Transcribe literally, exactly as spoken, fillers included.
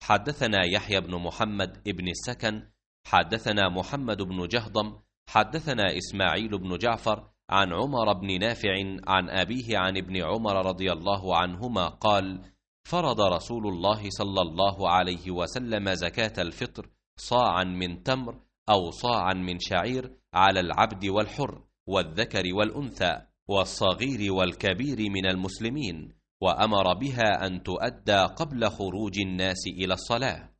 حدثنا يحيى بن محمد ابن السكن حدثنا محمد بن جهضم حدثنا إسماعيل بن جعفر عن عمر بن نافع عن أبيه عن ابن عمر رضي الله عنهما قال: فرض رسول الله صلى الله عليه وسلم زكاة الفطر صاعا من تمر أو صاعا من شعير على العبد والحر والذكر والأنثى والصغير والكبير من المسلمين، وأمر بها أن تؤدى قبل خروج الناس إلى الصلاة.